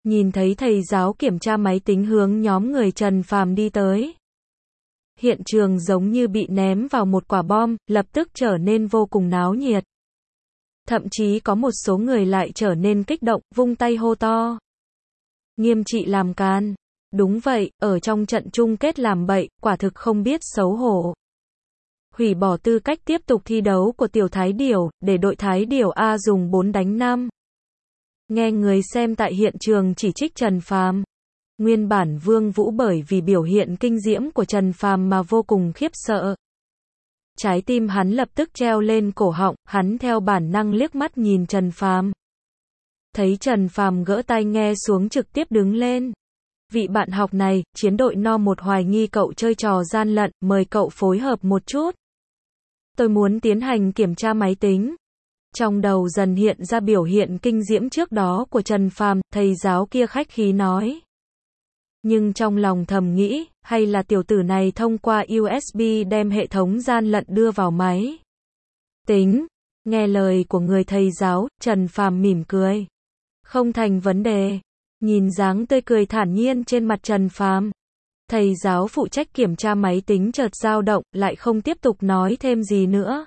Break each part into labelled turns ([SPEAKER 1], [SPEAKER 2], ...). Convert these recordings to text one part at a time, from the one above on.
[SPEAKER 1] Nhìn thấy thầy giáo kiểm tra máy tính hướng nhóm người Trần Phàm đi tới. Hiện trường giống như bị ném vào một quả bom, lập tức trở nên vô cùng náo nhiệt. Thậm chí có một số người lại trở nên kích động, vung tay hô to. Nghiêm trị làm can. Đúng vậy, ở trong trận chung kết làm bậy, quả thực không biết xấu hổ. Hủy bỏ tư cách tiếp tục thi đấu của tiểu Thái Điểu, để đội Thái Điểu A dùng 4 đánh 5. Nghe người xem tại hiện trường chỉ trích Trần Phàm. Nguyên bản Vương Vũ bởi vì biểu hiện kinh diễm của Trần Phàm mà vô cùng khiếp sợ. Trái tim hắn lập tức treo lên cổ họng, hắn theo bản năng liếc mắt nhìn Trần Phàm. Thấy Trần Phàm gỡ tai nghe xuống trực tiếp đứng lên. Vị bạn học này, chiến đội No 1 hoài nghi cậu chơi trò gian lận, mời cậu phối hợp một chút. Tôi muốn tiến hành kiểm tra máy tính. Trong đầu dần hiện ra biểu hiện kinh diễm trước đó của Trần Phàm, thầy giáo kia khách khí nói. Nhưng trong lòng thầm nghĩ, hay là tiểu tử này thông qua USB đem hệ thống gian lận đưa vào máy tính. Nghe lời của người thầy giáo, Trần Phàm mỉm cười. Không thành vấn đề. Nhìn dáng tươi cười thản nhiên trên mặt Trần Phàm, thầy giáo phụ trách kiểm tra máy tính chợt dao động, lại không tiếp tục nói thêm gì nữa.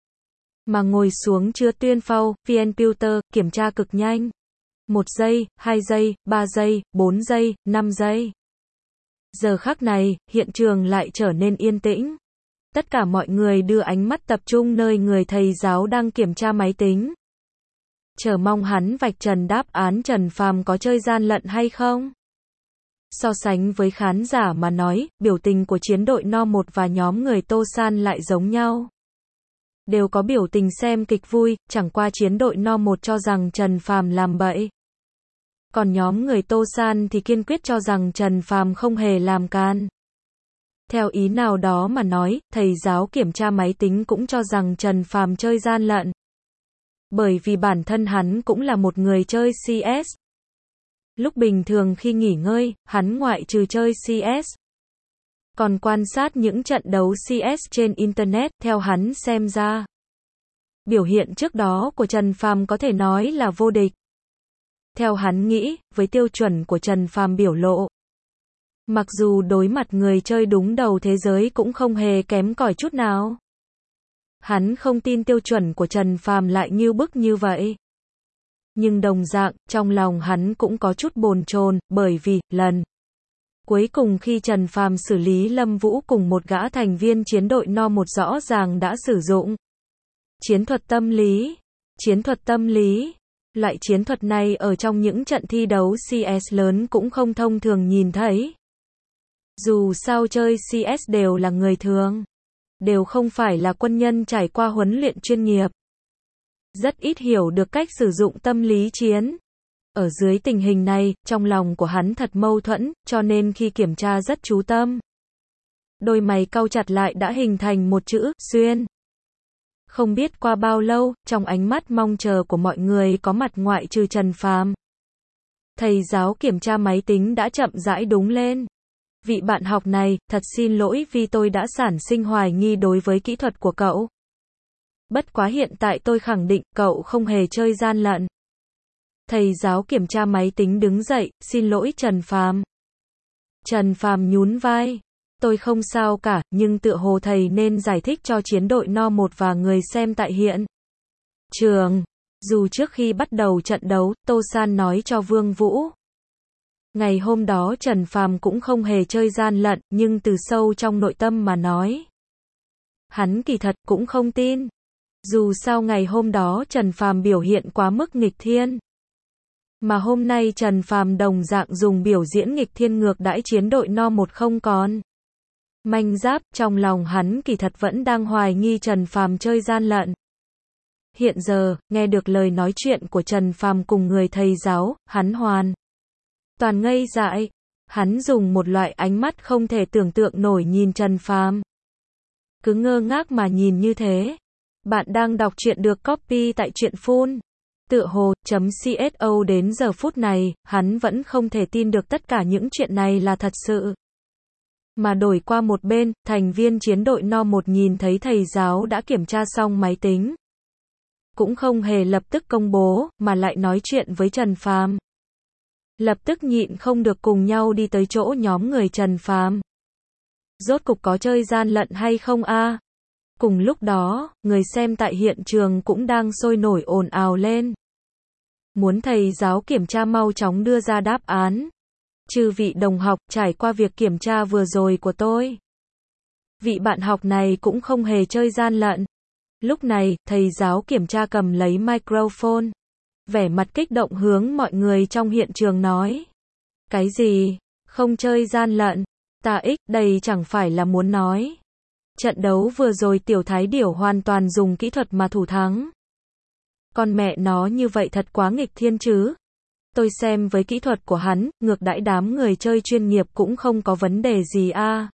[SPEAKER 1] Mà ngồi xuống chưa tuyên phao, VNPuter, kiểm tra cực nhanh. 1 giây, 2 giây, 3 giây, 4 giây, 5 giây. Giờ khắc này, hiện trường lại trở nên yên tĩnh. Tất cả mọi người đưa ánh mắt tập trung nơi người thầy giáo đang kiểm tra máy tính. Chờ mong hắn vạch trần đáp án Trần Phàm có chơi gian lận hay không. So sánh với khán giả mà nói, biểu tình của chiến đội No 1 và nhóm người Tô San lại giống nhau. Đều có biểu tình xem kịch vui, chẳng qua chiến đội No 1 cho rằng Trần Phàm làm bậy. Còn nhóm người Tô San thì kiên quyết cho rằng Trần Phàm không hề làm can. Theo ý nào đó mà nói, thầy giáo kiểm tra máy tính cũng cho rằng Trần Phàm chơi gian lận. Bởi vì bản thân hắn cũng là một người chơi CS. Lúc bình thường khi nghỉ ngơi, hắn ngoại trừ chơi CS, còn quan sát những trận đấu CS trên Internet, theo hắn xem ra. Biểu hiện trước đó của Trần Phàm có thể nói là vô địch. Theo hắn nghĩ, với tiêu chuẩn của Trần Phàm biểu lộ, mặc dù đối mặt người chơi đúng đầu thế giới cũng không hề kém cỏi chút nào. Hắn không tin tiêu chuẩn của Trần Phàm lại như bức như vậy. Nhưng đồng dạng, trong lòng hắn cũng có chút bồn chồn, bởi vì, lần cuối cùng khi Trần Phàm xử lý Lâm Vũ cùng một gã thành viên chiến đội No 1 rõ ràng đã sử dụng chiến thuật tâm lý. Chiến thuật tâm lý. Loại chiến thuật này ở trong những trận thi đấu CS lớn cũng không thông thường nhìn thấy. Dù sao chơi CS đều là người thường, đều không phải là quân nhân trải qua huấn luyện chuyên nghiệp. Rất ít hiểu được cách sử dụng tâm lý chiến. Ở dưới tình hình này, trong lòng của hắn thật mâu thuẫn, cho nên khi kiểm tra rất chú tâm. Đôi mày cau chặt lại đã hình thành một chữ, xuyên. Không biết qua bao lâu, trong ánh mắt mong chờ của mọi người có mặt ngoại trừ Trần Phàm. Thầy giáo kiểm tra máy tính đã chậm rãi đúng lên. Vị bạn học này, thật xin lỗi vì tôi đã sản sinh hoài nghi đối với kỹ thuật của cậu. Bất quá hiện tại tôi khẳng định, cậu không hề chơi gian lận. Thầy giáo kiểm tra máy tính đứng dậy, xin lỗi Trần Phàm. Trần Phàm nhún vai. Tôi không sao cả, nhưng tựa hồ thầy nên giải thích cho chiến đội No 1 và người xem tại hiện trường. Dù trước khi bắt đầu trận đấu, Tô San nói cho Vương Vũ. Ngày hôm đó Trần Phàm cũng không hề chơi gian lận, nhưng từ sâu trong nội tâm mà nói, hắn kỳ thật cũng không tin. Dù sao ngày hôm đó Trần Phàm biểu hiện quá mức nghịch thiên. Mà hôm nay Trần Phàm đồng dạng dùng biểu diễn nghịch thiên ngược đãi chiến đội No 1 không còn manh giáp, trong lòng hắn kỳ thật vẫn đang hoài nghi Trần Phàm chơi gian lận. Hiện giờ, nghe được lời nói chuyện của Trần Phàm cùng người thầy giáo, hắn hoàn toàn ngây dại. Hắn dùng một loại ánh mắt không thể tưởng tượng nổi nhìn Trần Phàm. Cứ ngơ ngác mà nhìn như thế. Bạn đang đọc truyện được copy tại truyện phun. Tựa hồ.cso đến giờ phút này, hắn vẫn không thể tin được tất cả những chuyện này là thật sự. Mà đổi qua một bên, thành viên chiến đội No 1 nhìn thấy thầy giáo đã kiểm tra xong máy tính. Cũng không hề lập tức công bố, mà lại nói chuyện với Trần Phàm. lập tức nhịn không được cùng nhau đi tới chỗ nhóm người Trần Phàm. Rốt cục có chơi gian lận hay không a? Cùng lúc đó, người xem tại hiện trường cũng đang sôi nổi ồn ào lên. Muốn thầy giáo kiểm tra mau chóng đưa ra đáp án. Chư vị đồng học, trải qua việc kiểm tra vừa rồi của tôi, vị bạn học này cũng không hề chơi gian lận. Lúc này, thầy giáo kiểm tra cầm lấy microphone, vẻ mặt kích động hướng mọi người trong hiện trường nói. Cái gì? Không chơi gian lận? Ta đây chẳng phải là muốn nói. Trận đấu vừa rồi Tiểu Thái Điểu hoàn toàn dùng kỹ thuật mà thủ thắng. Con mẹ nó như vậy thật quá nghịch thiên chứ. Tôi xem với kỹ thuật của hắn, ngược đãi đám người chơi chuyên nghiệp cũng không có vấn đề gì a.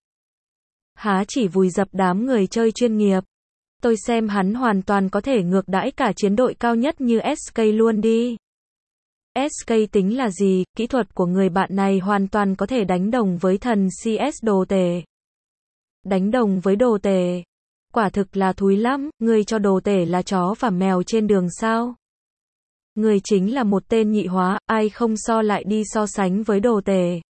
[SPEAKER 1] Há chỉ vùi dập đám người chơi chuyên nghiệp. Tôi xem hắn hoàn toàn có thể ngược đãi cả chiến đội cao nhất như SK luôn đi. SK tính là gì, kỹ thuật của người bạn này hoàn toàn có thể đánh đồng với thần CS đồ tể. Đánh đồng với đồ tể. Quả thực là thúi lắm, ngươi cho đồ tể là chó và mèo trên đường sao? Ngươi chính là một tên nhị hóa, ai không so lại đi so sánh với đồ tể.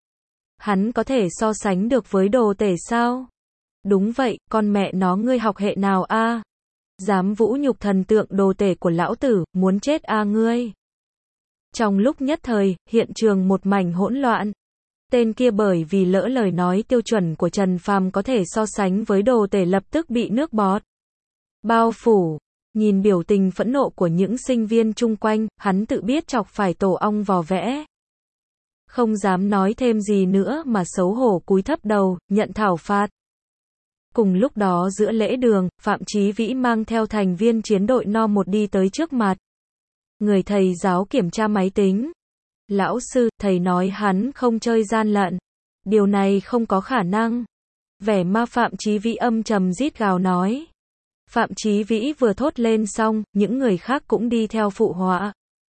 [SPEAKER 1] Hắn có thể so sánh được với đồ tể sao? Đúng vậy, con mẹ nó ngươi học hệ nào a? Dám vũ nhục thần tượng đồ tể của lão tử, muốn chết a ngươi. Trong lúc nhất thời, hiện trường một mảnh hỗn loạn. Tên kia bởi vì lỡ lời nói tiêu chuẩn của Trần Phàm có thể so sánh với đồ tể lập tức bị nước bọt bao phủ. Nhìn biểu tình phẫn nộ của những sinh viên chung quanh, hắn tự biết chọc phải tổ ong vò vẽ. Không dám nói thêm gì nữa mà xấu hổ cúi thấp đầu, nhận thảo phạt. Cùng lúc đó giữa lễ đường, Phạm Chí Vĩ mang theo thành viên chiến đội No 1 đi tới trước mặt người thầy giáo kiểm tra máy tính. Lão sư, thầy nói hắn không chơi gian lận. Điều này không có khả năng. Vẻ ma Phạm Chí Vĩ âm trầm rít gào nói. Phạm Chí Vĩ vừa thốt lên xong, những người khác cũng đi theo phụ họa.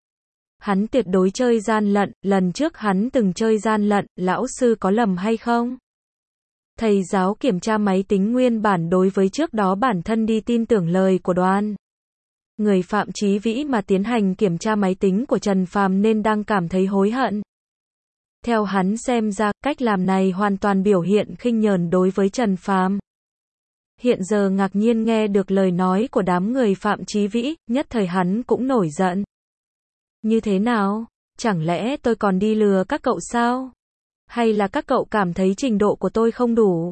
[SPEAKER 1] Hắn tuyệt đối chơi gian lận, lần trước hắn từng chơi gian lận, lão sư có lầm hay không? Thầy giáo kiểm tra máy tính nguyên bản đối với trước đó bản thân đi tin tưởng lời của đoàn người Phạm Chí Vĩ mà tiến hành kiểm tra máy tính của Trần Phàm nên đang cảm thấy hối hận. Theo hắn xem ra, cách làm này hoàn toàn biểu hiện khinh nhờn đối với Trần Phàm. Hiện giờ ngạc nhiên nghe được lời nói của đám người Phạm Chí Vĩ, nhất thời hắn cũng nổi giận. Như thế nào? Chẳng lẽ tôi còn đi lừa các cậu sao? Hay là các cậu cảm thấy trình độ của tôi không đủ?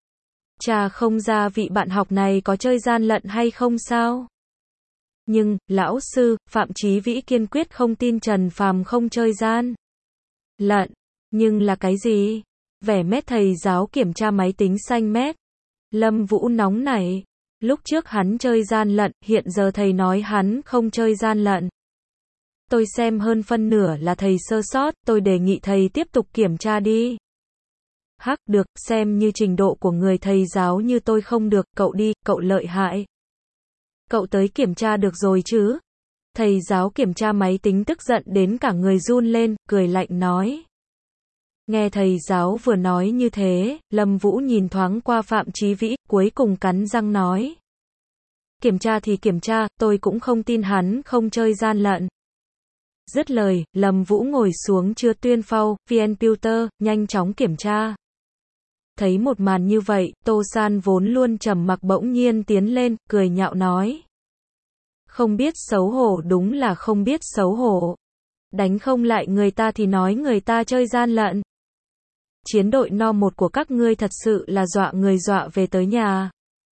[SPEAKER 1] Chà không ra vị bạn học này có chơi gian lận hay không sao? Nhưng, lão sư, Phạm Chí Vĩ kiên quyết không tin Trần Phàm không chơi gian lận. Nhưng là cái gì? Vẻ mét thầy giáo kiểm tra máy tính xanh mét. Lâm Vũ nóng nảy. Lúc trước hắn chơi gian lận, hiện giờ thầy nói hắn không chơi gian lận. Tôi xem hơn phân nửa là thầy sơ sót, tôi đề nghị thầy tiếp tục kiểm tra đi. Hắc, được, xem như trình độ của người thầy giáo như tôi không được, cậu đi, cậu lợi hại. Cậu tới kiểm tra được rồi chứ? Thầy giáo kiểm tra máy tính tức giận đến cả người run lên, cười lạnh nói. Nghe thầy giáo vừa nói như thế, Lâm Vũ nhìn thoáng qua Phạm Chí Vĩ, cuối cùng cắn răng nói. Kiểm tra thì kiểm tra, tôi cũng không tin hắn không chơi gian lận. Dứt lời, Lâm Vũ ngồi xuống chưa tuyên phao, VNPuter, nhanh chóng kiểm tra. Thấy một màn như vậy, Tô San vốn luôn trầm mặc bỗng nhiên tiến lên, cười nhạo nói. Không biết xấu hổ, đúng là không biết xấu hổ. Đánh không lại người ta thì nói người ta chơi gian lận. Chiến đội No 1 của các ngươi thật sự là dọa người dọa về tới nhà.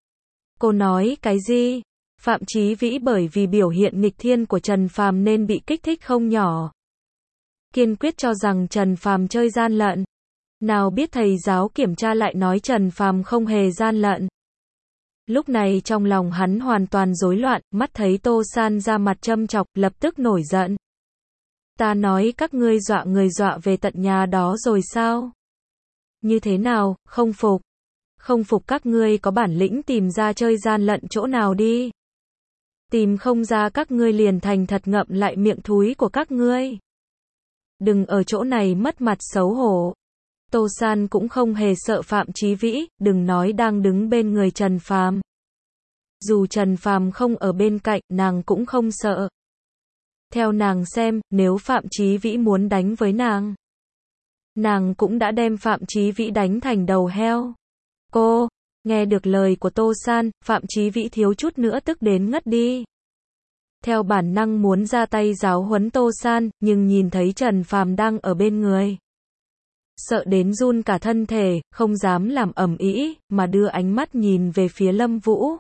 [SPEAKER 1] Cô nói cái gì? Phạm Chí Vĩ bởi vì biểu hiện nghịch thiên của Trần Phàm nên bị kích thích không nhỏ. Kiên quyết cho rằng Trần Phàm chơi gian lận. Nào biết thầy giáo kiểm tra lại nói Trần Phàm không hề gian lận. Lúc này trong lòng hắn hoàn toàn rối loạn, mắt thấy Tô San ra mặt châm chọc, lập tức nổi giận. Ta nói các ngươi dọa người dọa về tận nhà đó rồi sao? Như thế nào, không phục? Không phục các ngươi có bản lĩnh tìm ra chơi gian lận chỗ nào đi. Tìm không ra các ngươi liền thành thật ngậm lại miệng thúi của các ngươi. Đừng ở chỗ này mất mặt xấu hổ. Tô San cũng không hề sợ Phạm Chí Vĩ, đừng nói đang đứng bên người Trần Phàm. Dù Trần Phàm không ở bên cạnh, nàng cũng không sợ. Theo nàng xem, nếu Phạm Chí Vĩ muốn đánh với nàng cũng đã đem Phạm Chí Vĩ đánh thành đầu heo. Cô, nghe được lời của Tô San, Phạm Chí Vĩ thiếu chút nữa tức đến ngất đi. Theo bản năng muốn ra tay giáo huấn Tô San, nhưng nhìn thấy Trần Phàm đang ở bên người. Sợ đến run cả thân thể, không dám làm ầm ĩ, mà đưa ánh mắt nhìn về phía Lâm Vũ.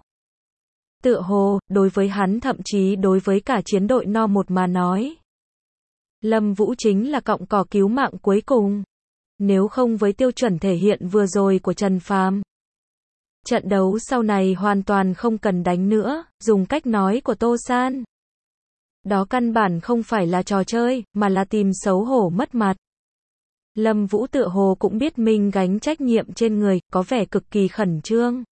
[SPEAKER 1] Tựa hồ, đối với hắn thậm chí đối với cả chiến đội No 1 mà nói. Lâm Vũ chính là cọng cỏ cứu mạng cuối cùng. Nếu không với tiêu chuẩn thể hiện vừa rồi của Trần Phàm, trận đấu sau này hoàn toàn không cần đánh nữa, dùng cách nói của Tô San. Đó căn bản không phải là trò chơi, mà là tìm xấu hổ mất mặt. Lâm Vũ tựa hồ cũng biết mình gánh trách nhiệm trên người, có vẻ cực kỳ khẩn trương.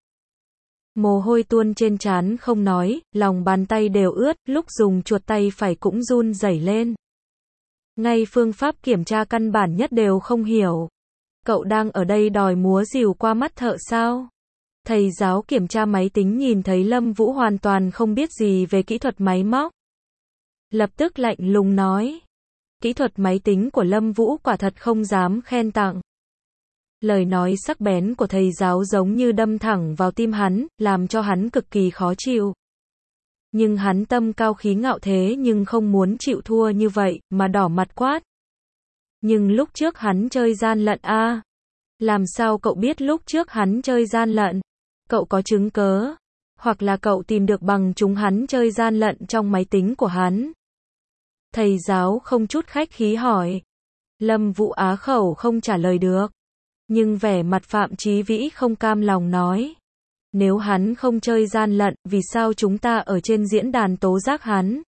[SPEAKER 1] Mồ hôi tuôn trên trán không nói, lòng bàn tay đều ướt, lúc dùng chuột tay phải cũng run rẩy lên. Ngay phương pháp kiểm tra căn bản nhất đều không hiểu. Cậu đang ở đây đòi múa rìu qua mắt thợ sao? Thầy giáo kiểm tra máy tính nhìn thấy Lâm Vũ hoàn toàn không biết gì về kỹ thuật máy móc. Lập tức lạnh lùng nói. Kỹ thuật máy tính của Lâm Vũ quả thật không dám khen tặng. Lời nói sắc bén của thầy giáo giống như đâm thẳng vào tim hắn, làm cho hắn cực kỳ khó chịu. Nhưng hắn tâm cao khí ngạo thế nhưng không muốn chịu thua như vậy, mà đỏ mặt quát. Nhưng lúc trước hắn chơi gian lận a. Làm sao cậu biết lúc trước hắn chơi gian lận? Cậu có chứng cớ? Hoặc là cậu tìm được bằng chứng hắn chơi gian lận trong máy tính của hắn? Thầy giáo không chút khách khí hỏi. Lâm Vũ á khẩu không trả lời được. Nhưng vẻ mặt Phạm Chí Vĩ không cam lòng nói. Nếu hắn không chơi gian lận, vì sao chúng ta ở trên diễn đàn tố giác hắn?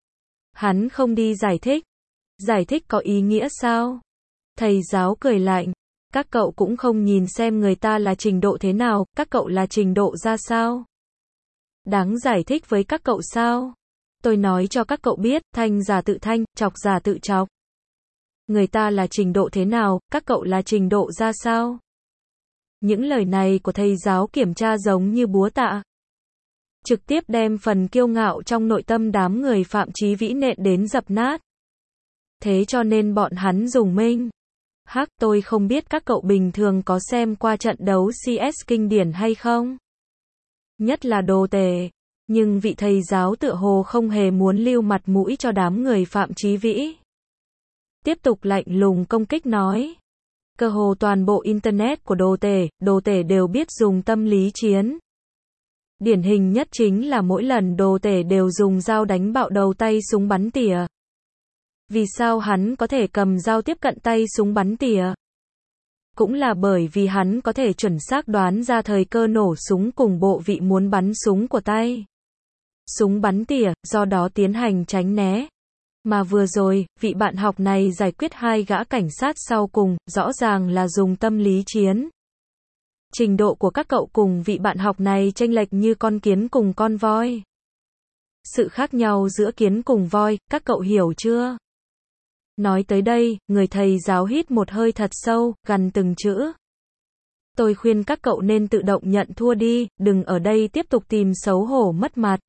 [SPEAKER 1] Hắn không đi giải thích. Giải thích có ý nghĩa sao? Thầy giáo cười lạnh. Các cậu cũng không nhìn xem người ta là trình độ thế nào, các cậu là trình độ ra sao? Đáng giải thích với các cậu sao? Tôi nói cho các cậu biết, thanh giả tự thanh, chọc giả tự chọc. Người ta là trình độ thế nào, các cậu là trình độ ra sao? Những lời này của thầy giáo kiểm tra giống như búa tạ. Trực tiếp đem phần kiêu ngạo trong nội tâm đám người Phạm Chí Vĩ nện đến dập nát. Thế cho nên bọn hắn dùng minh. Hắc, tôi không biết các cậu bình thường có xem qua trận đấu CS kinh điển hay không? Nhất là đồ tể. Nhưng vị thầy giáo tựa hồ không hề muốn lưu mặt mũi cho đám người Phạm Chí Vĩ. Tiếp tục lạnh lùng công kích nói. Cơ hồ toàn bộ internet của đồ tể đều biết dùng tâm lý chiến. Điển hình nhất chính là mỗi lần đồ tể đều dùng dao đánh bạo đầu tay súng bắn tỉa. Vì sao hắn có thể cầm dao tiếp cận tay súng bắn tỉa? Cũng là bởi vì hắn có thể chuẩn xác đoán ra thời cơ nổ súng cùng bộ vị muốn bắn súng của tay súng bắn tỉa, do đó tiến hành tránh né. Mà vừa rồi, vị bạn học này giải quyết hai gã cảnh sát sau cùng, rõ ràng là dùng tâm lý chiến. Trình độ của các cậu cùng vị bạn học này chênh lệch như con kiến cùng con voi. Sự khác nhau giữa kiến cùng voi, các cậu hiểu chưa? Nói tới đây, người thầy giáo hít một hơi thật sâu, gằn từng chữ. Tôi khuyên các cậu nên tự động nhận thua đi, đừng ở đây tiếp tục tìm xấu hổ mất mặt.